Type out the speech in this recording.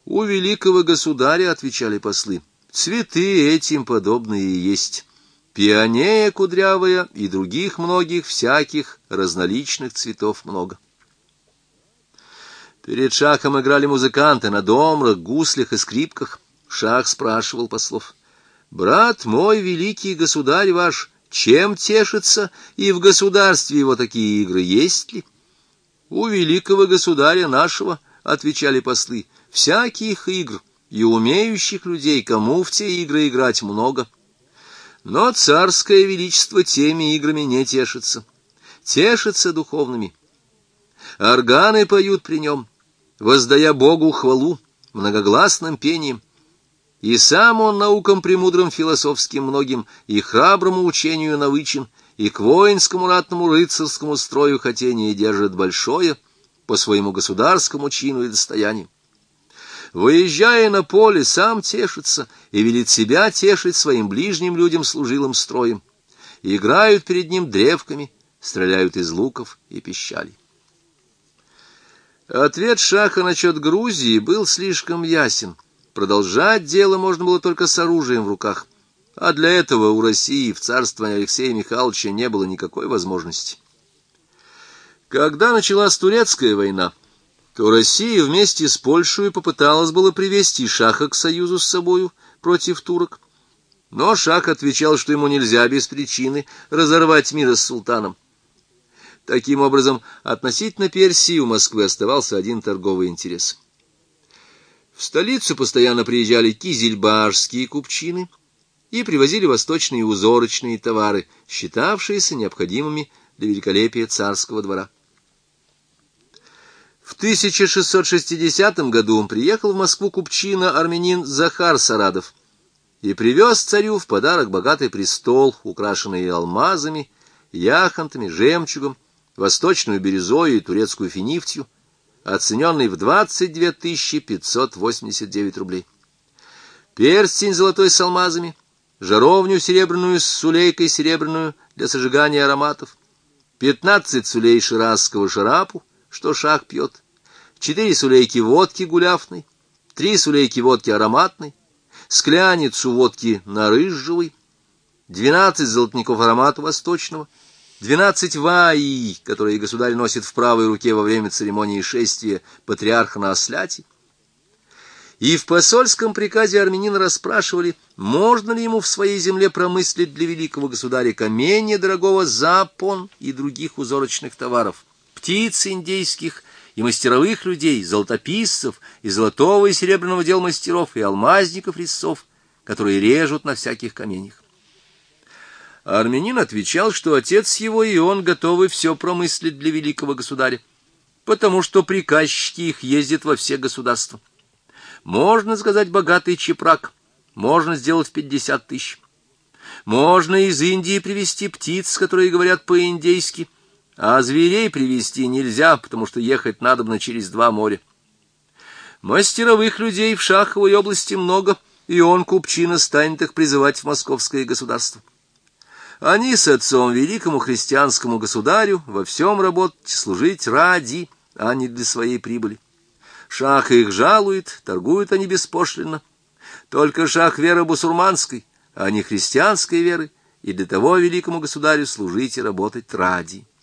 У великого государя, — отвечали послы, — цветы этим подобные и есть, пионея кудрявая и других многих всяких разноличных цветов много. Перед шахом играли музыканты на домрах, гуслях и скрипках. Шах спрашивал послов: «Брат мой, великий государь ваш, чем тешится, и в государстве его такие игры есть ли?» «У великого государя нашего, — отвечали послы, — всяких игр и умеющих людей, кому в те игры играть много. Но царское величество теми играми не тешится, тешится духовными. Органы поют при нем, воздая Богу хвалу многогласным пением, и сам он наукам премудрым философским многим, и храброму учению навычен, и к воинскому ратному рыцарскому строю хотение держит большое по своему государскому чину и достоянию. Выезжая на поле, сам тешится и велит себя тешить своим ближним людям служилым строем. Играют перед ним древками, стреляют из луков и пищалей». Ответ шаха насчет Грузии был слишком ясен. Продолжать дело можно было только с оружием в руках, а для этого у России в царствовании Алексея Михайловича не было никакой возможности. Когда началась Турецкая война, то Россия вместе с Польшей попыталась было привести шаха к союзу с собою против турок, но шах отвечал, что ему нельзя без причины разорвать мир с султаном. Таким образом, относительно Персии у Москвы оставался один торговый интерес. В столицу постоянно приезжали кизельбашские купчины и привозили восточные узорочные товары, считавшиеся необходимыми для великолепия царского двора. В 1660 году приехал в Москву купчина-армянин Захар Сарадов и привез царю в подарок богатый престол, украшенный алмазами, яхонтами, жемчугом, восточную бирюзою и турецкую финифтью, оцененный в 22 589 рублей. Перстень золотой с алмазами, жаровню серебряную с сулейкой серебряную для сожигания ароматов, 15 сулей ширазского шарапу, что шах пьет, 4 сулейки водки гуляфной, 3 сулейки водки ароматной, скляницу водки нарызжевой, 12 золотников аромата восточного, 12 ваий, которые государь носит в правой руке во время церемонии шествия патриарха на осляте. И в посольском приказе армянина расспрашивали, можно ли ему в своей земле промыслить для великого государя каменья дорогого запон и других узорочных товаров, птиц индейских и мастеровых людей, золотописцев, и золотого и серебряного дел мастеров, и алмазников-резцов, которые режут на всяких каменьях. Армянин отвечал, что отец его и он готовы все промыслить для великого государя, потому что приказчики их ездят во все государства. Можно сказать богатый чепрак, можно сделать 50 000. Можно из Индии привезти птиц, которые говорят по-индейски, а зверей привезти нельзя, потому что ехать надобно через 2 моря. Мастеровых людей в Шаховой области много, и он, купчина, станет их призывать в московское государство. Они с отцом великому христианскому государю во всем работать, служить ради, а не для своей прибыли. Шах их жалует, торгуют они беспошлинно. Только шах веры бусурманской, а не христианской веры, и для того великому государю служить и работать ради.